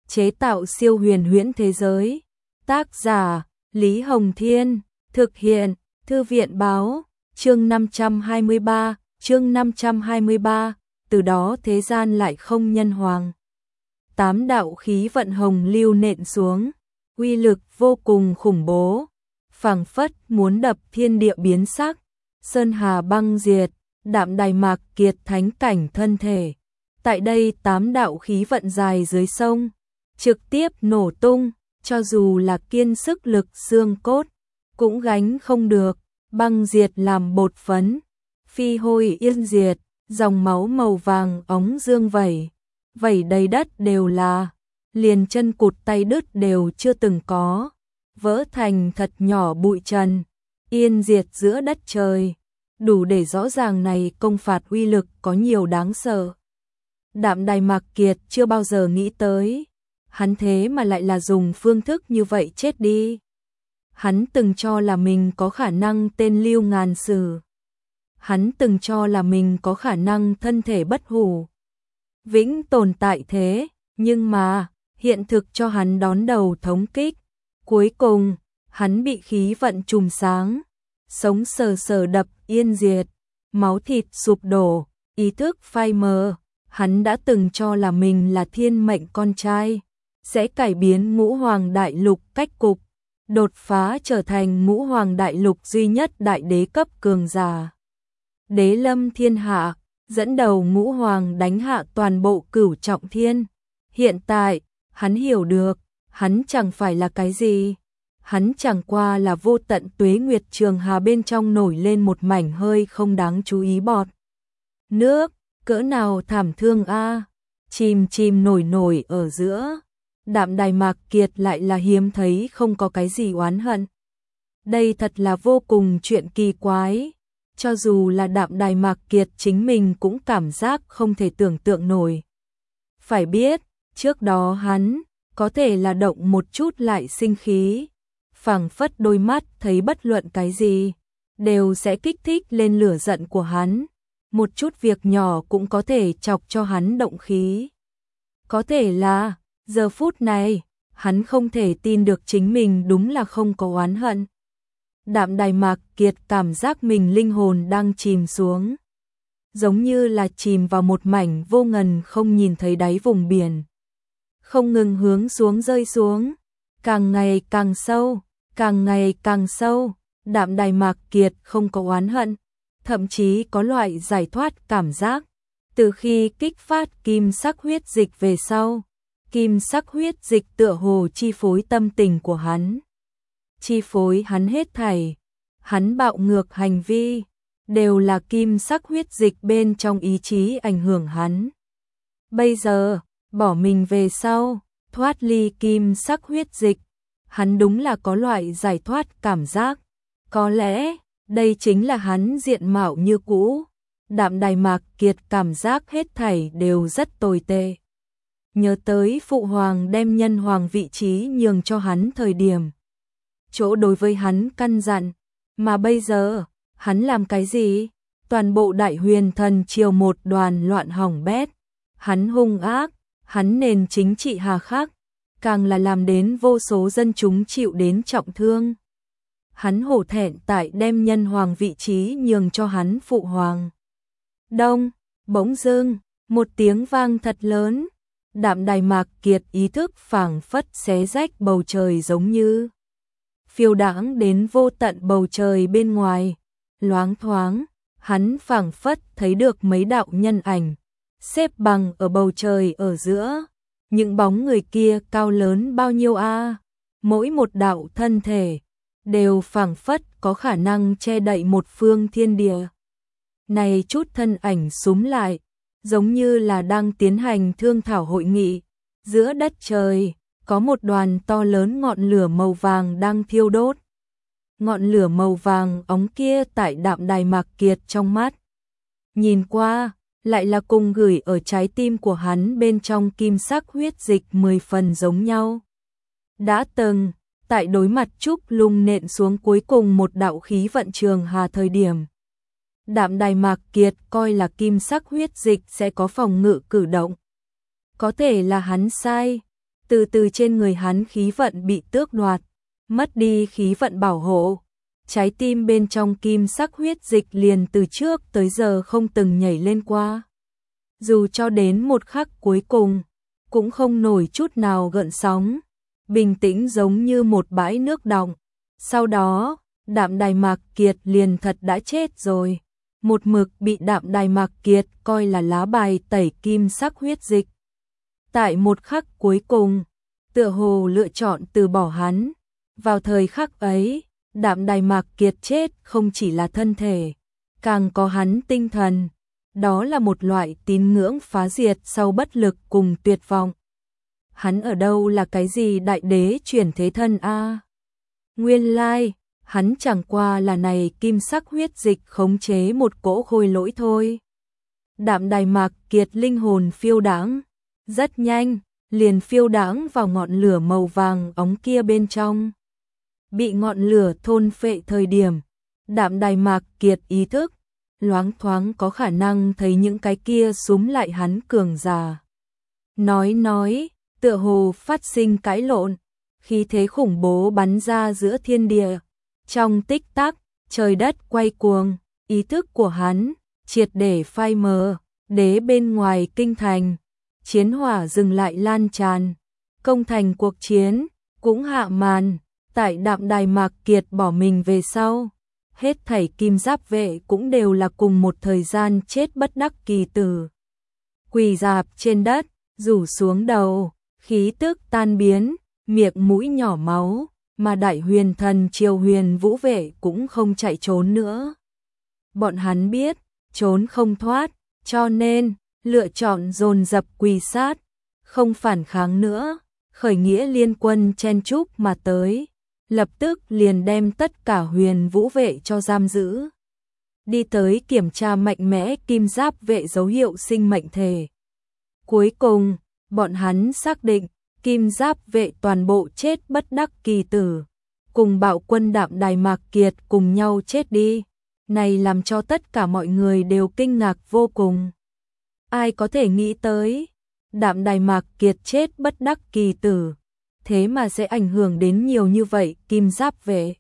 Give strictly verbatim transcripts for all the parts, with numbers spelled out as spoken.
chế tạo siêu huyền huyễn thế giới. Tác giả Lý Hồng Thiên, thực hiện Thư viện Báo, chương năm trăm hai mươi ba, chương năm trăm hai mươi ba, từ đó thế gian lại không nhân hoàng. Tám đạo khí vận hồng lưu nện xuống, uy lực vô cùng khủng bố, phảng phất muốn đập thiên địa biến sắc, sơn hà băng diệt, Đạm Đài Mạc Kiệt thánh cảnh thân thể. Tại đây tám đạo khí vận dài dưới sông, trực tiếp nổ tung, cho dù là kiên sức lực xương cốt, cũng gánh không được, băng diệt làm bột phấn, phi hôi yên diệt, dòng máu màu vàng óng dương vẩy, vẩy đầy đất đều là, liền chân cụt tay đứt đều chưa từng có, vỡ thành thật nhỏ bụi trần, yên diệt giữa đất trời, đủ để rõ ràng này công phạt uy lực có nhiều đáng sợ. Đạm Đài Mạc Kiệt chưa bao giờ nghĩ tới, hắn thế mà lại là dùng phương thức như vậy chết đi. Hắn từng cho là mình có khả năng tên lưu ngàn sử. Hắn từng cho là mình có khả năng thân thể bất hủ, vĩnh tồn tại thế, nhưng mà, hiện thực cho hắn đón đầu thống kích. Cuối cùng, hắn bị khí vận trùm sáng, sống sờ sờ đập yên diệt, máu thịt sụp đổ, ý thức phai mờ. Hắn đã từng cho là mình là thiên mệnh con trai, sẽ cải biến ngũ hoàng đại lục cách cục, đột phá trở thành ngũ hoàng đại lục duy nhất đại đế cấp cường giả. Đế lâm thiên hạ, dẫn đầu ngũ hoàng đánh hạ toàn bộ cửu trọng thiên. Hiện tại, hắn hiểu được, hắn chẳng phải là cái gì. Hắn chẳng qua là vô tận tuế nguyệt trường hà bên trong nổi lên một mảnh hơi không đáng chú ý bọt nước, cỡ nào thảm thương a, chìm chìm nổi nổi ở giữa. Đạm Đài Mạc Kiệt lại là hiếm thấy không có cái gì oán hận. Đây thật là vô cùng chuyện kỳ quái, cho dù là Đạm Đài Mạc Kiệt chính mình cũng cảm giác không thể tưởng tượng nổi. Phải biết, trước đó hắn có thể là động một chút lại sinh khí, phảng phất đôi mắt thấy bất luận cái gì đều sẽ kích thích lên lửa giận của hắn, một chút việc nhỏ cũng có thể chọc cho hắn động khí. Có thể là, giờ phút này, hắn không thể tin được chính mình đúng là không có oán hận. Đạm Đài Mạc Kiệt cảm giác mình linh hồn đang chìm xuống, giống như là chìm vào một mảnh vô ngần không nhìn thấy đáy vùng biển, không ngừng hướng xuống rơi xuống, càng ngày càng sâu, càng ngày càng sâu. Đạm Đài Mạc Kiệt không có oán hận, thậm chí có loại giải thoát cảm giác. Từ khi kích phát kim sắc huyết dịch về sau, kim sắc huyết dịch tựa hồ chi phối tâm tình của hắn, chi phối hắn hết thảy. Hắn bạo ngược hành vi, đều là kim sắc huyết dịch bên trong ý chí ảnh hưởng hắn. Bây giờ, bỏ mình về sau, thoát ly kim sắc huyết dịch, hắn đúng là có loại giải thoát cảm giác. Có lẽ, đây chính là hắn diện mạo như cũ. Đạm Đài Mạc Kiệt cảm giác hết thảy đều rất tồi tệ. Nhớ tới phụ hoàng đem nhân hoàng vị trí nhường cho hắn thời điểm, chỗ đối với hắn căn dặn, mà bây giờ, hắn làm cái gì? Toàn bộ Đại Huyền Thần Triều một đoàn loạn hỏng bét, hắn hung ác, hắn nền chính trị hà khắc, càng là làm đến vô số dân chúng chịu đến trọng thương. Hắn hổ thẹn tại đem nhân hoàng vị trí nhường cho hắn phụ hoàng. Đông, bỗng dưng, một tiếng vang thật lớn, Đạm Đài Mạc Kiệt ý thức phảng phất xé rách bầu trời giống như phiêu đãng đến vô tận bầu trời bên ngoài. Loáng thoáng, hắn phảng phất thấy được mấy đạo nhân ảnh xếp bằng ở bầu trời ở giữa. Những bóng người kia cao lớn bao nhiêu a? Mỗi một đạo thân thể đều phảng phất có khả năng che đậy một phương thiên địa. Này chút thân ảnh súm lại, giống như là đang tiến hành thương thảo hội nghị. Giữa đất trời, có một đoàn to lớn ngọn lửa màu vàng đang thiêu đốt. Ngọn lửa màu vàng óng kia tại Đạm Đài Mạc Kiệt trong mắt, nhìn qua, lại là cùng gửi ở trái tim của hắn bên trong kim sắc huyết dịch mười phần giống nhau. Đã từng, tại đối mặt trúc lung nện xuống cuối cùng một đạo khí vận trường hà thời điểm, Đạm Đài Mạc Kiệt coi là kim sắc huyết dịch sẽ có phòng ngự cử động. Có thể là hắn sai, Từ từ trên người hắn khí vận bị tước đoạt, mất đi khí vận bảo hộ. Trái tim bên trong kim sắc huyết dịch liền từ trước tới giờ không từng nhảy lên qua. Dù cho đến một khắc cuối cùng, cũng không nổi chút nào gợn sóng, bình tĩnh giống như một bãi nước đọng. Sau đó, Đạm Đài Mạc Kiệt liền thật đã chết rồi. Một mực bị Đạm Đài Mạc Kiệt coi là lá bài tẩy kim sắc huyết dịch. Tại một khắc cuối cùng, tựa hồ lựa chọn từ bỏ hắn. Vào thời khắc ấy, Đạm Đài Mạc Kiệt chết không chỉ là thân thể, càng có hắn tinh thần. Đó là một loại tín ngưỡng phá diệt sau bất lực cùng tuyệt vọng. Hắn ở đâu là cái gì đại đế chuyển thế thân a? À? Nguyên lai, hắn chẳng qua là này kim sắc huyết dịch khống chế một cỗ khôi lỗi thôi. Đạm Đài Mạc Kiệt linh hồn phiêu đãng, rất nhanh, liền phiêu đãng vào ngọn lửa màu vàng óng kia bên trong. Bị ngọn lửa thôn phệ thời điểm, Đạm Đài Mạc Kiệt ý thức, loáng thoáng có khả năng thấy những cái kia súm lại hắn cường giả. Nói nói, tựa hồ phát sinh cãi lộn, khí thế khủng bố bắn ra giữa thiên địa. Trong tích tắc, trời đất quay cuồng, ý thức của hắn triệt để phai mờ, đế bên ngoài kinh thành, chiến hỏa dừng lại lan tràn, công thành cuộc chiến cũng hạ màn. Tại Đạm Đài Mạc Kiệt bỏ mình về sau, hết thảy kim giáp vệ cũng đều là cùng một thời gian chết bất đắc kỳ tử. Quỳ rạp trên đất, rủ xuống đầu, khí tức tan biến, miệng mũi nhỏ máu, mà Đại Huyền Thần Triều Huyền Vũ vệ cũng không chạy trốn nữa. Bọn hắn biết, trốn không thoát, cho nên lựa chọn dồn dập quỳ sát, không phản kháng nữa. Khởi nghĩa liên quân chen chúc mà tới, lập tức liền đem tất cả Huyền Vũ vệ cho giam giữ. Đi tới kiểm tra mạnh mẽ kim giáp vệ dấu hiệu sinh mệnh thể. Cuối cùng, bọn hắn xác định, kim giáp vệ toàn bộ chết bất đắc kỳ tử, cùng bạo quân Đạm Đài Mạc Kiệt cùng nhau chết đi. Này làm cho tất cả mọi người đều kinh ngạc vô cùng. Ai có thể nghĩ tới, Đạm Đài Mạc Kiệt chết bất đắc kỳ tử, thế mà sẽ ảnh hưởng đến nhiều như vậy kim giáp vệ.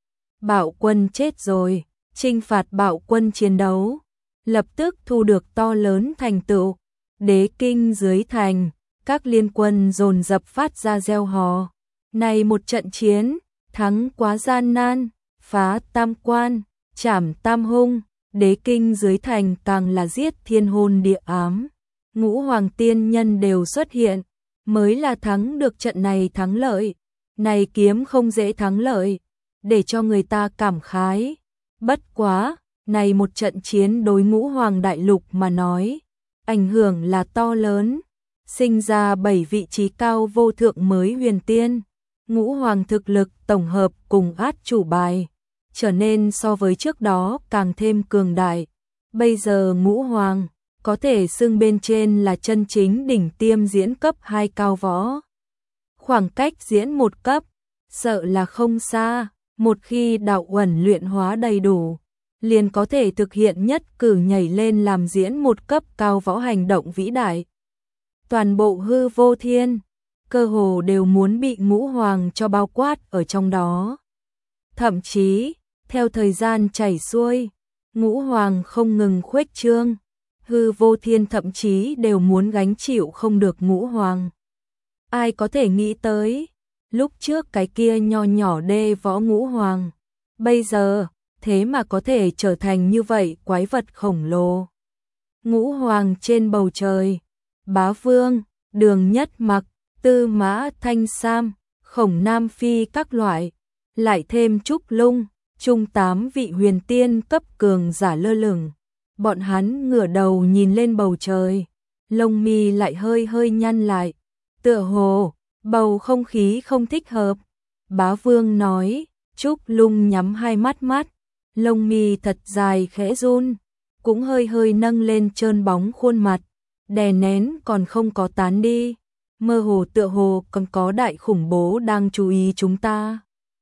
Bạo quân chết rồi, chinh phạt bạo quân chiến đấu, lập tức thu được to lớn thành tựu. Đế kinh dưới thành, các liên quân dồn dập phát ra reo hò. Này một trận chiến, thắng quá gian nan, phá tam quan, trảm tam hung, đế kinh dưới thành càng là giết thiên hôn địa ám. Ngũ hoàng tiên nhân đều xuất hiện, mới là thắng được trận này thắng lợi. Này kiếm không dễ thắng lợi, để cho người ta cảm khái. Bất quá, này một trận chiến đối ngũ hoàng đại lục mà nói, ảnh hưởng là to lớn. Sinh ra bảy vị trí cao vô thượng mới huyền tiên, ngũ hoàng thực lực tổng hợp cùng át chủ bài, trở nên so với trước đó càng thêm cường đại. Bây giờ ngũ hoàng có thể xưng bên trên là chân chính đỉnh tiêm diễn cấp hai cao võ. Khoảng cách diễn một cấp, sợ là không xa, một khi đạo uẩn luyện hóa đầy đủ, liền có thể thực hiện nhất cử nhảy lên làm diễn một cấp cao võ hành động vĩ đại. Toàn bộ hư vô thiên, cơ hồ đều muốn bị ngũ hoàng cho bao quát ở trong đó. Thậm chí, theo thời gian chảy xuôi, ngũ hoàng không ngừng khuếch trương, hư vô thiên thậm chí đều muốn gánh chịu không được ngũ hoàng. Ai có thể nghĩ tới, lúc trước cái kia nho nhỏ đê võ ngũ hoàng, bây giờ, thế mà có thể trở thành như vậy quái vật khổng lồ. Ngũ hoàng trên bầu trời, Bá Vương, Đường Nhất Mặc, Tư Mã Thanh Sam, Khổng Nam Phi các loại, lại thêm Trúc Lung, chung tám vị huyền tiên cấp cường giả lơ lửng. Bọn hắn ngửa đầu nhìn lên bầu trời, lông mi lại hơi hơi nhăn lại, tựa hồ bầu không khí không thích hợp. Bá Vương nói, Trúc Lung nhắm hai mắt mắt, lông mi thật dài khẽ run, cũng hơi hơi nâng lên trơn bóng khuôn mặt, đè nén còn không có tán đi, mơ hồ tựa hồ còn có đại khủng bố đang chú ý chúng ta.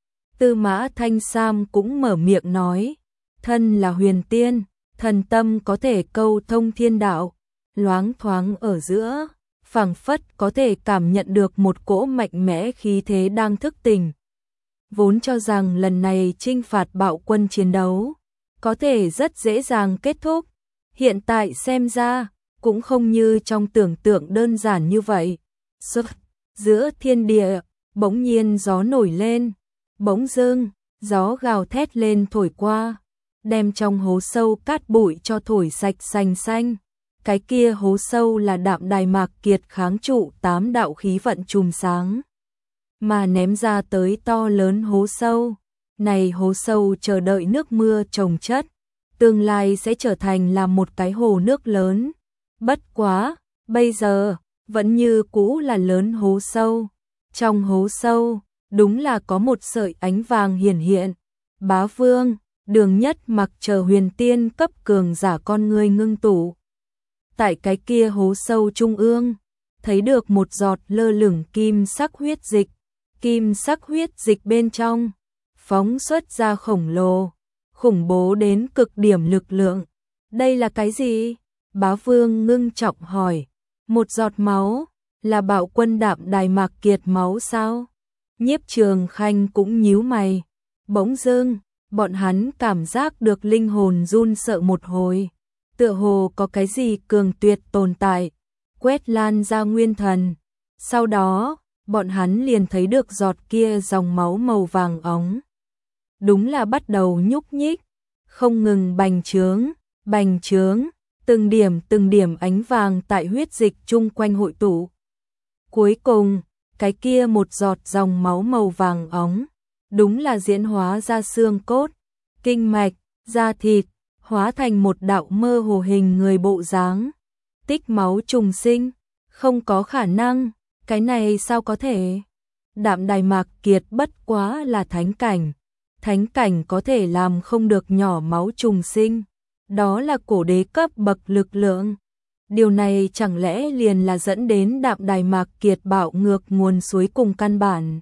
Tư Mã Thanh Sam cũng mở miệng nói, thân là huyền tiên, thần tâm có thể câu thông thiên đạo, loáng thoáng ở giữa, phảng phất có thể cảm nhận được một cỗ mạnh mẽ khí thế đang thức tỉnh. Vốn cho rằng lần này chinh phạt bạo quân chiến đấu có thể rất dễ dàng kết thúc, hiện tại xem ra cũng không như trong tưởng tượng đơn giản như vậy. Giữa thiên địa, bỗng nhiên gió nổi lên, bỗng dưng, gió gào thét lên thổi qua, đem trong hố sâu cát bụi cho thổi sạch xanh xanh. Cái kia hố sâu là Đạm Đài Mạc Kiệt kháng trụ tám đạo khí vận chùm sáng, mà ném ra tới to lớn hố sâu. Này hố sâu chờ đợi nước mưa trồng chất, tương lai sẽ trở thành là một cái hồ nước lớn. Bất quá, bây giờ, vẫn như cũ là lớn hố sâu. Trong hố sâu, đúng là có một sợi ánh vàng hiển hiện. Bá Vương, Đường Nhất Mặc chờ huyền tiên cấp cường giả con người ngưng tụ. Tại cái kia hố sâu trung ương, thấy được một giọt lơ lửng kim sắc huyết dịch. Kim sắc huyết dịch bên trong, phóng xuất ra khổng lồ, khủng bố đến cực điểm lực lượng. Đây là cái gì? Bá Vương ngưng trọng hỏi. Một giọt máu, là bạo quân Đạm Đài Mạc Kiệt máu sao? Nhiếp Trường Khanh cũng nhíu mày. Bỗng dưng, bọn hắn cảm giác được linh hồn run sợ một hồi. Tựa hồ có cái gì cường tuyệt tồn tại, quét lan ra nguyên thần. Sau đó, bọn hắn liền thấy được giọt kia dòng máu màu vàng óng. Đúng là bắt đầu nhúc nhích, không ngừng bành trướng, bành trướng, từng điểm từng điểm ánh vàng tại huyết dịch chung quanh hội tụ. Cuối cùng, cái kia một giọt dòng máu màu vàng óng, đúng là diễn hóa ra xương cốt, kinh mạch, da thịt, hóa thành một đạo mơ hồ hình người bộ dáng. Tích máu trùng sinh, không có khả năng, cái này sao có thể? Đạm Đài Mạc Kiệt bất quá là thánh cảnh, thánh cảnh có thể làm không được nhỏ máu trùng sinh, đó là cổ đế cấp bậc lực lượng. Điều này chẳng lẽ liền là dẫn đến Đạm Đài Mạc Kiệt bạo ngược nguồn suối cùng căn bản.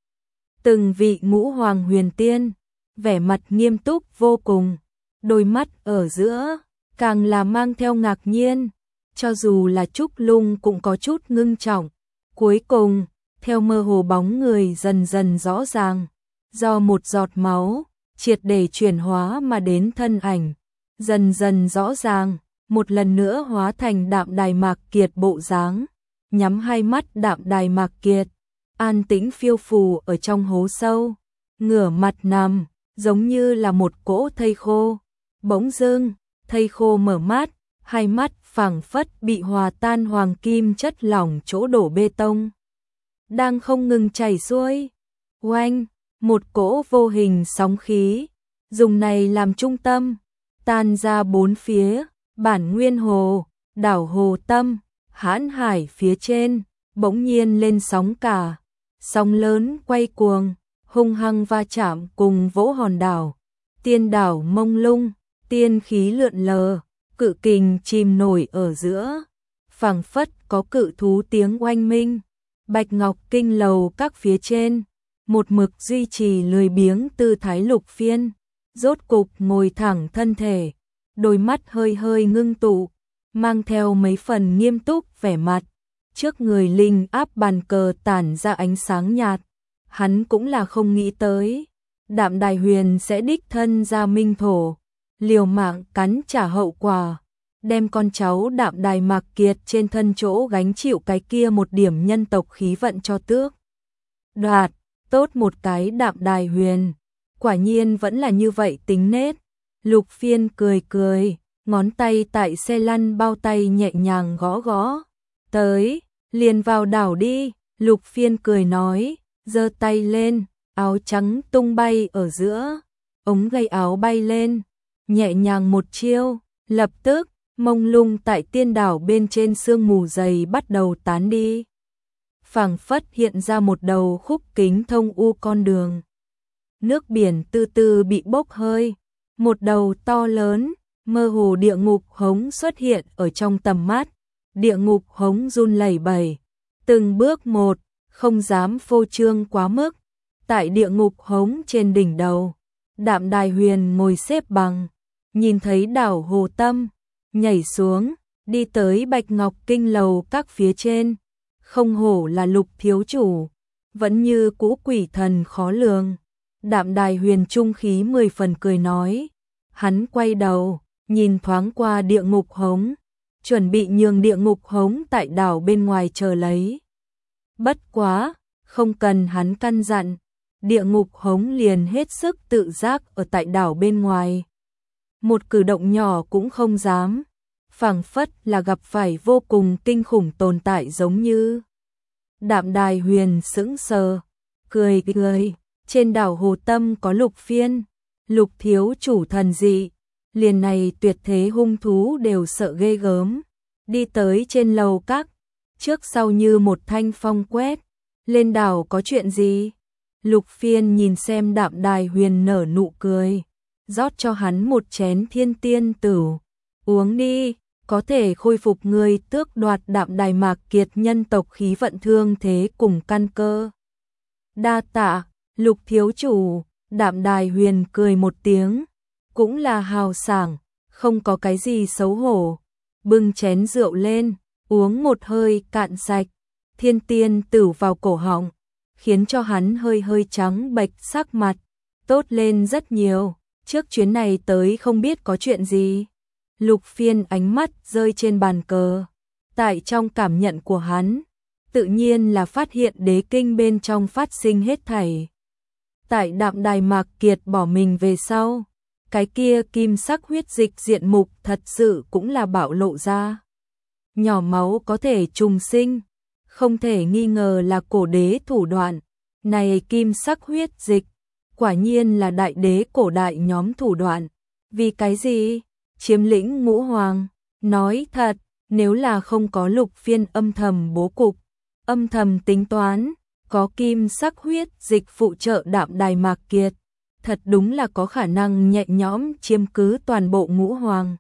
Từng vị ngũ hoàng huyền tiên, vẻ mặt nghiêm túc vô cùng, đôi mắt ở giữa, càng là mang theo ngạc nhiên, cho dù là Trúc Lung cũng có chút ngưng trọng. Cuối cùng, theo mơ hồ bóng người dần dần rõ ràng, do một giọt máu, triệt để chuyển hóa mà đến thân ảnh, dần dần rõ ràng, một lần nữa hóa thành Đạm Đài Mạc Kiệt bộ dáng, nhắm hai mắt Đạm Đài Mạc Kiệt, an tĩnh phiêu phù ở trong hố sâu, ngửa mặt nằm, giống như là một cỗ thây khô. Bỗng dưng, thây khô mở mắt, hai mắt phảng phất bị hòa tan hoàng kim chất lỏng chỗ đổ bê tông, đang không ngừng chảy xuôi. Oanh, một cỗ vô hình sóng khí, dùng này làm trung tâm, tan ra bốn phía, bản nguyên hồ, đảo hồ tâm, hãn hải phía trên, bỗng nhiên lên sóng cả, sóng lớn quay cuồng, hung hăng va chạm cùng vỗ hòn đảo, tiên đảo mông lung, tiên khí lượn lờ, cự kình chìm nổi ở giữa, phảng phất có cự thú tiếng oanh minh. Bạch Ngọc Kinh lầu các phía trên, một mực duy trì lười biếng tư thái Lục Phiên, rốt cục ngồi thẳng thân thể, đôi mắt hơi hơi ngưng tụ, mang theo mấy phần nghiêm túc vẻ mặt. Trước người linh áp bàn cờ tản ra ánh sáng nhạt, hắn cũng là không nghĩ tới, Đạm Đài Huyền sẽ đích thân ra minh thổ, liều mạng cắn trả hậu quả, đem con cháu Đạm Đài Mạc Kiệt trên thân chỗ gánh chịu cái kia một điểm nhân tộc khí vận cho tước đoạt. Tốt một cái Đạm Đài Huyền, quả nhiên vẫn là như vậy tính nết. Lục Phiên cười cười, ngón tay tại xe lăn bao tay nhẹ nhàng gõ gõ. Tới, liền vào đảo đi, Lục Phiên cười nói, giơ tay lên, áo trắng tung bay ở giữa, ống gây áo bay lên, nhẹ nhàng một chiêu, lập tức, mông lung tại tiên đảo bên trên sương mù dày bắt đầu tán đi. Phảng phất hiện ra một đầu khúc kính thông u con đường. Nước biển từ từ bị bốc hơi, một đầu to lớn, mơ hồ địa ngục hống xuất hiện ở trong tầm mắt. Địa ngục hống run lẩy bẩy, từng bước một, không dám phô trương quá mức. Tại địa ngục hống trên đỉnh đầu, Đạm Đài Huyền ngồi xếp bằng, nhìn thấy đảo hồ tâm, nhảy xuống, đi tới Bạch Ngọc Kinh lầu các phía trên, không hổ là Lục thiếu chủ, vẫn như cũ quỷ thần khó lường. Đạm Đài Huyền trung khí mười phần cười nói, hắn quay đầu, nhìn thoáng qua địa ngục hống, chuẩn bị nhường địa ngục hống tại đảo bên ngoài chờ lấy. Bất quá, không cần hắn căn dặn, địa ngục hống liền hết sức tự giác ở tại đảo bên ngoài. Một cử động nhỏ cũng không dám, phảng phất là gặp phải vô cùng kinh khủng tồn tại giống như. Đạm Đài Huyền sững sờ, cười cười, trên đảo Hồ Tâm có Lục Phiên, Lục thiếu chủ thần dị, liền này tuyệt thế hung thú đều sợ ghê gớm, đi tới trên lầu các, trước sau như một thanh phong quét, lên đảo có chuyện gì? Lục Phiên nhìn xem Đạm Đài Huyền nở nụ cười, rót cho hắn một chén thiên tiên tửu, uống đi, có thể khôi phục người tước đoạt Đạm Đài Mạc Kiệt nhân tộc khí vận thương thế cùng căn cơ. Đa tạ, Lục thiếu chủ. Đạm Đài Huyền cười một tiếng, cũng là hào sảng, không có cái gì xấu hổ, bưng chén rượu lên, uống một hơi cạn sạch, thiên tiên tửu vào cổ họng, khiến cho hắn hơi hơi trắng bệch sắc mặt, tốt lên rất nhiều, trước chuyến này tới không biết có chuyện gì. Lục Phiên ánh mắt rơi trên bàn cờ, tại trong cảm nhận của hắn, tự nhiên là phát hiện đế kinh bên trong phát sinh hết thảy. Tại Đạm Đài Mạc Kiệt bỏ mình về sau, cái kia kim sắc huyết dịch diện mục thật sự cũng là bạo lộ ra. Nhỏ máu có thể trùng sinh, không thể nghi ngờ là cổ đế thủ đoạn. Này kim sắc huyết dịch, quả nhiên là đại đế cổ đại nhóm thủ đoạn. Vì cái gì? Chiếm lĩnh ngũ hoàng. Nói thật, nếu là không có Lục Phiên âm thầm bố cục, âm thầm tính toán, có kim sắc huyết dịch phụ trợ Đạm Đài Mạc Kiệt, thật đúng là có khả năng nhẹ nhõm chiếm cứ toàn bộ ngũ hoàng.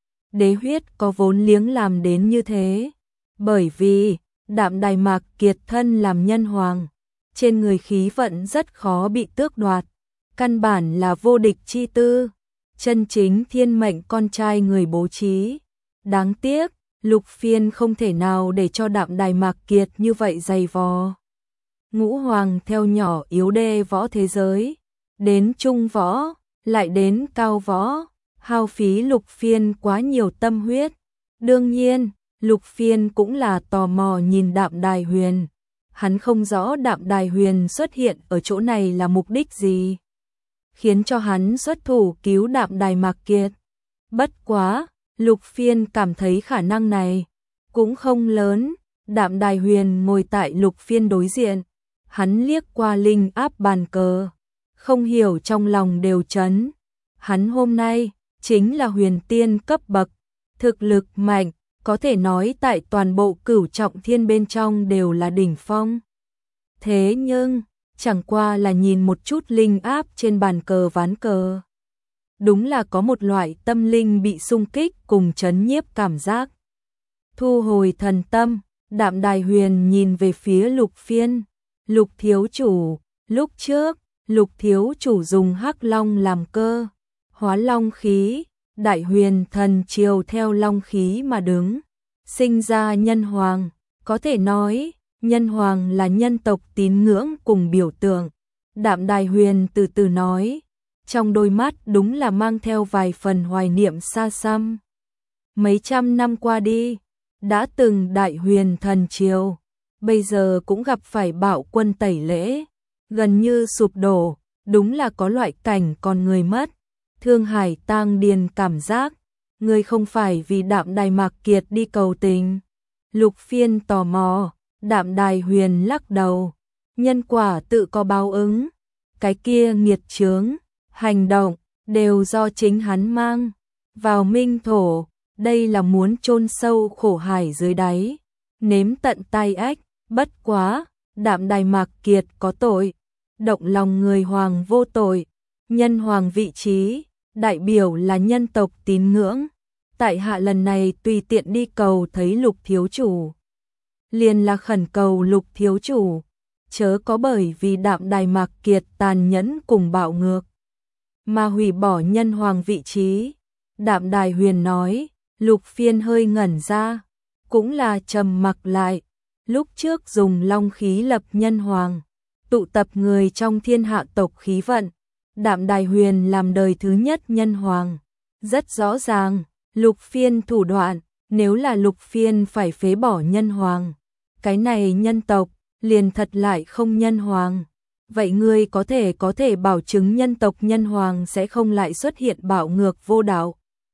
Đế huyết có vốn liếng làm đến như thế, bởi vì Đạm Đài Mạc Kiệt thân làm nhân hoàng, trên người khí vận rất khó bị tước đoạt, căn bản là vô địch chi tư, chân chính thiên mệnh con trai người bố trí. Đáng tiếc, Lục Phiên không thể nào để cho Đạm Đài Mạc Kiệt như vậy dày vò. Ngũ hoàng theo nhỏ yếu đê võ thế giới, đến trung võ, lại đến cao võ, hao phí Lục Phiên quá nhiều tâm huyết. Đương nhiên, Lục Phiên cũng là tò mò nhìn Đạm Đài Huyền. Hắn không rõ Đạm Đài Huyền xuất hiện ở chỗ này là mục đích gì, khiến cho hắn xuất thủ cứu Đạm Đài Mạc Kiệt. Bất quá, Lục Phiên cảm thấy khả năng này cũng không lớn. Đạm Đài Huyền ngồi tại Lục Phiên đối diện, hắn liếc qua linh áp bàn cờ, không hiểu trong lòng đều chấn. Hắn hôm nay chính là huyền tiên cấp bậc, thực lực mạnh, có thể nói tại toàn bộ cửu trọng thiên bên trong đều là đỉnh phong. Thế nhưng, chẳng qua là nhìn một chút linh áp trên bàn cờ ván cờ, đúng là có một loại tâm linh bị xung kích cùng chấn nhiếp cảm giác. Thu hồi thần tâm, Đạm Đài Huyền nhìn về phía Lục Phiên. Lục thiếu chủ, lúc trước, Lục thiếu chủ dùng hắc long làm cơ, hóa long khí, Đại Huyền thần triều theo long khí mà đứng, sinh ra nhân hoàng, có thể nói, nhân hoàng là nhân tộc tín ngưỡng cùng biểu tượng. Đạm Đài Huyền từ từ nói, trong đôi mắt đúng là mang theo vài phần hoài niệm xa xăm. Mấy trăm năm qua đi, đã từng Đại Huyền thần triều, bây giờ cũng gặp phải bạo quân tẩy lễ, gần như sụp đổ, đúng là có loại cảnh con người mất, thương hải tang điền cảm giác. Người không phải vì Đạm Đài Mạc Kiệt đi cầu tình? Lục Phiên tò mò. Đạm Đài Huyền lắc đầu, nhân quả tự có báo ứng, cái kia nghiệt chướng, hành động, đều do chính hắn mang vào minh thổ, đây là muốn chôn sâu khổ hải dưới đáy, nếm tận tai ách. Bất quá, Đạm Đài Mạc Kiệt có tội, động lòng người hoàng vô tội, nhân hoàng vị trí, đại biểu là nhân tộc tín ngưỡng, tại hạ lần này tùy tiện đi cầu thấy Lục thiếu chủ, liền là khẩn cầu Lục thiếu chủ, chớ có bởi vì Đạm Đài Mạc Kiệt tàn nhẫn cùng bạo ngược, mà hủy bỏ nhân hoàng vị trí. Đạm Đài Huyền nói. Lục Phiên hơi ngẩn ra, cũng là trầm mặc lại, lúc trước dùng long khí lập nhân hoàng, tụ tập người trong thiên hạ tộc khí vận, Đạm Đài Huyền làm đời thứ nhất nhân hoàng. Rất rõ ràng, Lục Phiên thủ đoạn, nếu là Lục Phiên phải phế bỏ nhân hoàng, cái này nhân tộc liền thật lại không nhân hoàng. Vậy ngươi có thể có thể bảo chứng nhân tộc nhân hoàng sẽ không lại xuất hiện bạo ngược vô đạo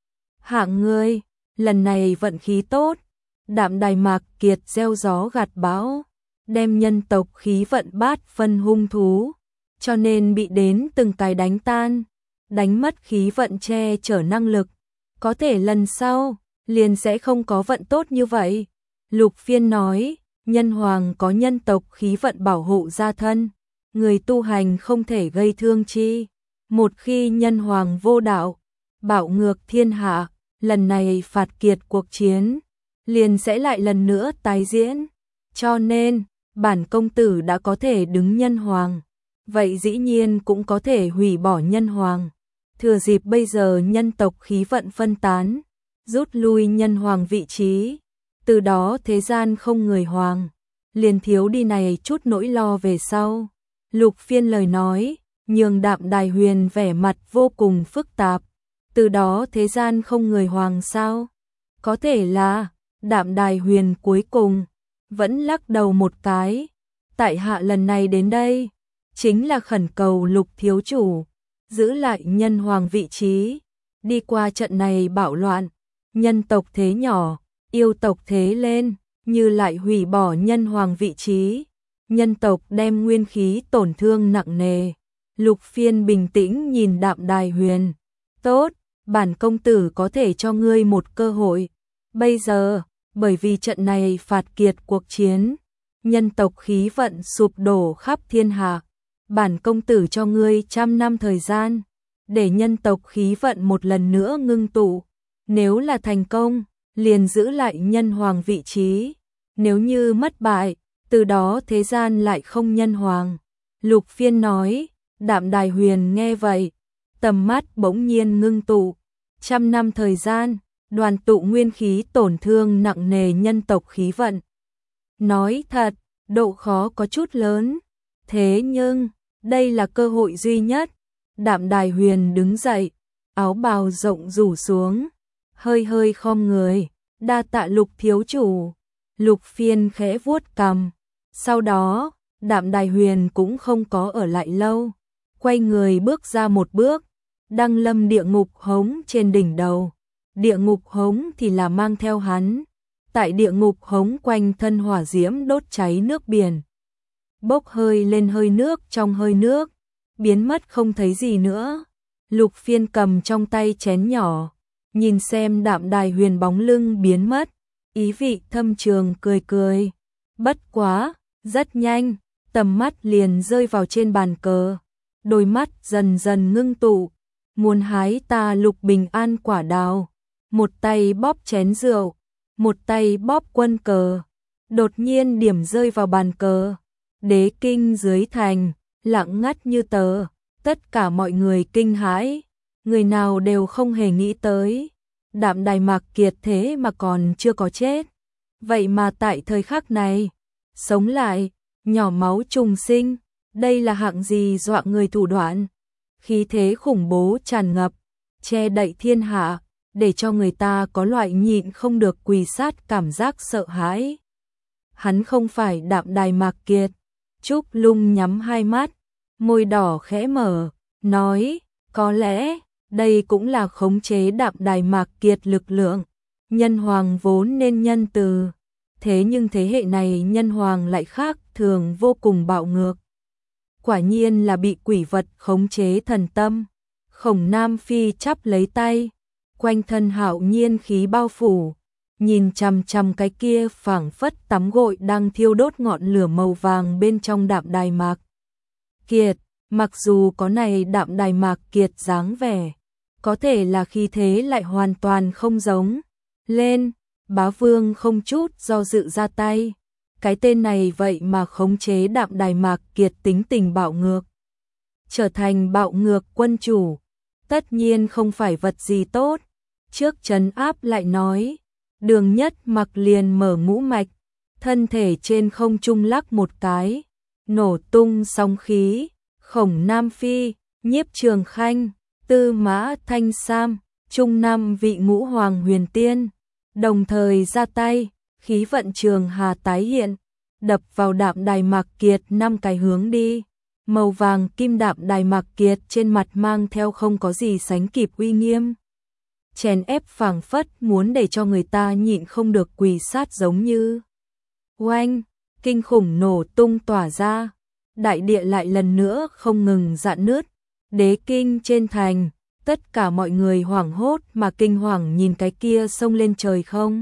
hạng ngươi, lần này vận khí tốt. Đạm Đài Mạc Kiệt gieo gió gặt bão, đem nhân tộc khí vận bát phân hung thú, cho nên bị đến từng cái đánh tan, đánh mất khí vận che chở năng lực. Có thể lần sau, liền sẽ không có vận tốt như vậy. Lục Phiên nói, nhân hoàng có nhân tộc khí vận bảo hộ gia thân, người tu hành không thể gây thương chi. Một khi nhân hoàng vô đạo, bạo ngược thiên hạ, lần này phạt kiệt cuộc chiến, liền sẽ lại lần nữa tái diễn. Cho nên, bản công tử đã có thể đứng nhân hoàng, vậy dĩ nhiên cũng có thể hủy bỏ nhân hoàng. Thừa dịp bây giờ nhân tộc khí vận phân tán, rút lui nhân hoàng vị trí, từ đó thế gian không người hoàng, liền thiếu đi này chút nỗi lo về sau. Lục Phiên lời nói, nhường Đạm Đài Huyền vẻ mặt vô cùng phức tạp. Từ đó thế gian không người hoàng sao? Có thể là, Đạm Đài Huyền cuối cùng vẫn lắc đầu một cái. Tại hạ lần này đến đây, chính là khẩn cầu Lục thiếu chủ giữ lại nhân hoàng vị trí. Đi qua trận này bạo loạn, nhân tộc thế nhỏ, yêu tộc thế lên, như lại hủy bỏ nhân hoàng vị trí, nhân tộc đem nguyên khí tổn thương nặng nề. Lục Phiên bình tĩnh nhìn Đạm Đài Huyền. Tốt, bản công tử có thể cho ngươi một cơ hội. Bây giờ, bởi vì trận này phạt kiệt cuộc chiến, nhân tộc khí vận sụp đổ khắp thiên hạ. Bản công tử cho ngươi trăm năm thời gian, để nhân tộc khí vận một lần nữa ngưng tụ. Nếu là thành công, liền giữ lại nhân hoàng vị trí. Nếu như mất bại, từ đó thế gian lại không nhân hoàng. Lục Phiên nói. Đạm Đài Huyền nghe vậy, tầm mắt bỗng nhiên ngưng tụ. Trăm năm thời gian, đoàn tụ nguyên khí tổn thương nặng nề nhân tộc khí vận. Nói thật, độ khó có chút lớn. Thế nhưng, đây là cơ hội duy nhất. Đạm Đài Huyền đứng dậy, áo bào rộng rủ xuống, hơi hơi khom người, đa tạ Lục thiếu chủ. Lục Phiên khẽ vuốt cằm. Sau đó, Đạm Đài Huyền cũng không có ở lại lâu, quay người bước ra một bước, đăng lâm địa ngục hống trên đỉnh đầu. Địa ngục hống thì là mang theo hắn. Tại địa ngục hống quanh thân hỏa diễm đốt cháy nước biển, bốc hơi lên hơi nước trong hơi nước, biến mất không thấy gì nữa. Lục Phiên cầm trong tay chén nhỏ, nhìn xem Đạm Đài Huyền bóng lưng biến mất, ý vị thâm trường cười cười. Bất quá, rất nhanh, tầm mắt liền rơi vào trên bàn cờ, đôi mắt dần dần ngưng tụ, muốn hái ta Lục bình an quả đào. Một tay bóp chén rượu, một tay bóp quân cờ, đột nhiên điểm rơi vào bàn cờ. Đế kinh dưới thành, lặng ngắt như tờ, tất cả mọi người kinh hãi, người nào đều không hề nghĩ tới. Đạm Đài Mạc Kiệt thế mà còn chưa có chết, vậy mà tại thời khắc này, sống lại, nhỏ máu trùng sinh, đây là hạng gì dọa người thủ đoạn. Khí thế khủng bố tràn ngập, che đậy thiên hạ, để cho người ta có loại nhịn không được quỳ sát cảm giác sợ hãi. Hắn không phải Đạm Đài Mạc Kiệt. Trúc Lung nhắm hai mắt, môi đỏ khẽ mở, nói, có lẽ, đây cũng là khống chế Đạm Đài Mạc Kiệt lực lượng. Nhân hoàng vốn nên nhân từ, thế nhưng thế hệ này nhân hoàng lại khác thường vô cùng bạo ngược. Quả nhiên là bị quỷ vật khống chế thần tâm. Khổng Nam Phi chắp lấy tay, quanh thân hạo nhiên khí bao phủ, nhìn chằm chằm cái kia phảng phất tắm gội đang thiêu đốt ngọn lửa màu vàng bên trong Đạm Đài Mạc Kiệt. Mặc dù có này Đạm Đài Mạc Kiệt dáng vẻ, có thể là khí thế lại hoàn toàn không giống. Lên, Bá Vương không chút do dự ra tay. Cái tên này vậy mà khống chế Đạm Đài Mạc Kiệt tính tình bạo ngược, trở thành bạo ngược quân chủ, tất nhiên không phải vật gì tốt. Trước trấn áp lại nói, Đường Nhất Mặc liền mở ngũ mạch, thân thể trên không trung lắc một cái, nổ tung sóng khí, Khổng Nam Phi, Nhiếp Trường Khanh, Tư Mã Thanh Sam, Trung Nam vị ngũ hoàng huyền tiên, đồng thời ra tay, khí vận trường hà tái hiện, đập vào đạm đài Mạc Kiệt năm cái hướng đi. Màu vàng kim đạm đài Mạc Kiệt trên mặt mang theo không có gì sánh kịp uy nghiêm. Chèn ép phảng phất muốn để cho người ta nhịn không được quỳ sát giống như. Oanh, kinh khủng nổ tung tỏa ra, đại địa lại lần nữa không ngừng rạn nứt, đế kinh trên thành, tất cả mọi người hoảng hốt mà kinh hoàng nhìn cái kia xông lên trời không.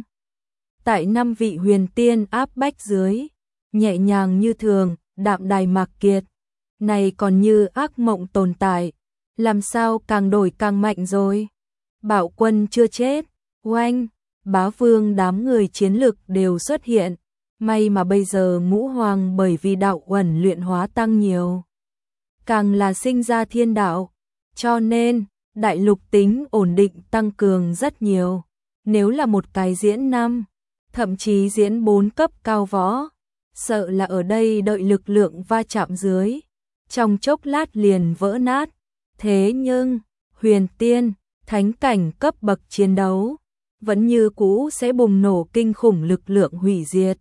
Tại năm vị huyền tiên áp bách dưới, nhẹ nhàng như thường, đạm đài Mạc Kiệt, này còn như ác mộng tồn tại, làm sao càng đổi càng mạnh rồi. Bạo quân chưa chết, oanh, bá vương đám người chiến lực đều xuất hiện, may mà bây giờ ngũ hoàng bởi vì đạo uẩn luyện hóa tăng nhiều, càng là sinh ra thiên đạo, cho nên đại lục tính ổn định tăng cường rất nhiều. Nếu là một cái diễn năm, thậm chí diễn bốn cấp cao võ, sợ là ở đây đợi lực lượng va chạm dưới, trong chốc lát liền vỡ nát. Thế nhưng, huyền tiên, thánh cảnh cấp bậc chiến đấu, vẫn như cũ sẽ bùng nổ kinh khủng lực lượng hủy diệt.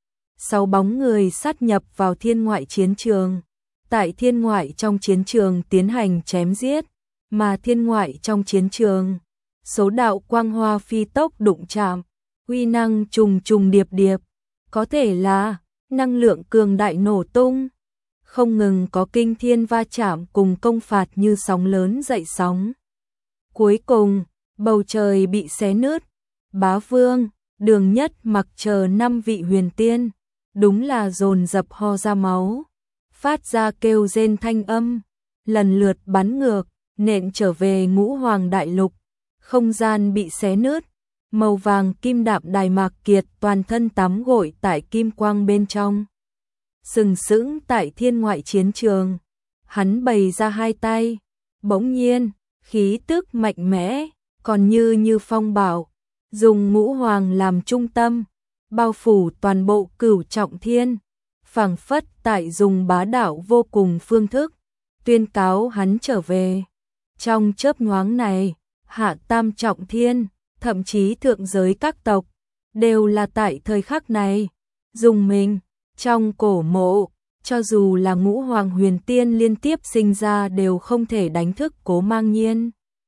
Sáu bóng người sát nhập vào thiên ngoại chiến trường, tại thiên ngoại trong chiến trường tiến hành chém giết, mà thiên ngoại trong chiến trường, số đạo quang hoa phi tốc đụng chạm, uy năng trùng trùng điệp điệp, có thể là năng lượng cường đại nổ tung, không ngừng có kinh thiên va chạm cùng công phạt như sóng lớn dậy sóng. Cuối cùng, bầu trời bị xé nứt, bá vương, Đường Nhất Mặc chờ năm vị huyền tiên, đúng là dồn dập ho ra máu, phát ra kêu rên thanh âm, lần lượt bắn ngược, nện trở về ngũ hoàng đại lục, không gian bị xé nứt, màu vàng kim đạm đài Mạc Kiệt toàn thân tắm gội tại kim quang bên trong. Sừng sững tại thiên ngoại chiến trường, hắn bày ra hai tay, bỗng nhiên, khí tức mạnh mẽ, còn như như phong bảo, dùng ngũ hoàng làm trung tâm, bao phủ toàn bộ cửu trọng thiên, phảng phất tại dùng bá đạo vô cùng phương thức, tuyên cáo hắn trở về. Trong chớp nhoáng này, hạ tam trọng thiên, thậm chí thượng giới các tộc, đều là tại thời khắc này, dùng mình, trong cổ mộ, cho dù là ngũ hoàng huyền tiên liên tiếp sinh ra đều không thể đánh thức Cố Mang Nhiên.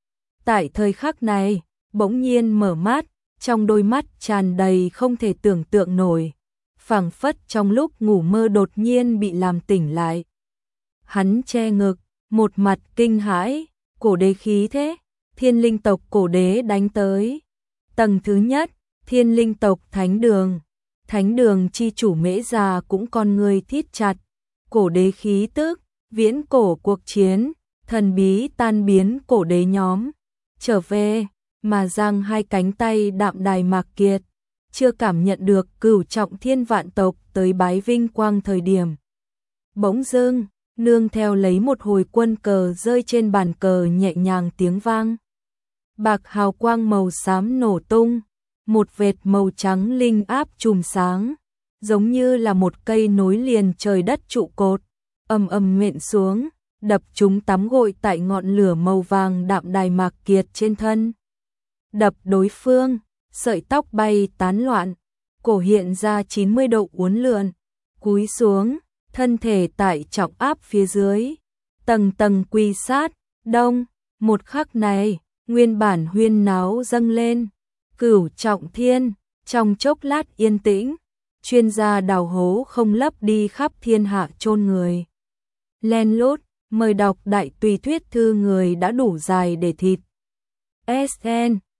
Tại thời khắc này, bỗng nhiên mở mắt, trong đôi mắt tràn đầy không thể tưởng tượng nổi, phảng phất trong lúc ngủ mơ đột nhiên bị làm tỉnh lại. Hắn che ngực, một mặt kinh hãi, cổ đế khí thế, thiên linh tộc cổ đế đánh tới. Tầng thứ nhất, thiên linh tộc thánh đường, thánh đường chi chủ Mễ Già cũng con người thít chặt, cổ đế khí tức, viễn cổ cuộc chiến, thần bí tan biến cổ đế nhóm, trở về, mà giang hai cánh tay đạm đài Mạc Kiệt, chưa cảm nhận được cửu trọng thiên vạn tộc tới bái vinh quang thời điểm. Bỗng dưng, nương theo lấy một hồi quân cờ rơi trên bàn cờ nhẹ nhàng tiếng vang. Bạc hào quang màu xám nổ tung, một vệt màu trắng linh áp chùm sáng, giống như là một cây nối liền trời đất trụ cột, ầm ầm nện xuống, đập chúng tắm gội tại ngọn lửa màu vàng đạm đài Mạc Kiệt trên thân. Đập đối phương, sợi tóc bay tán loạn, cổ hiện ra chín mươi độ uốn lượn, cúi xuống, thân thể tại trọng áp phía dưới, tầng tầng quỳ sát, đông, một khắc này, nguyên bản huyên náo dâng lên, cửu trọng thiên, trong chốc lát yên tĩnh, chuyên gia đào hố không lấp đi khắp thiên hạ chôn người. Len lút, mời đọc đại tùy thuyết thư người đã đủ dài để thịt. ét en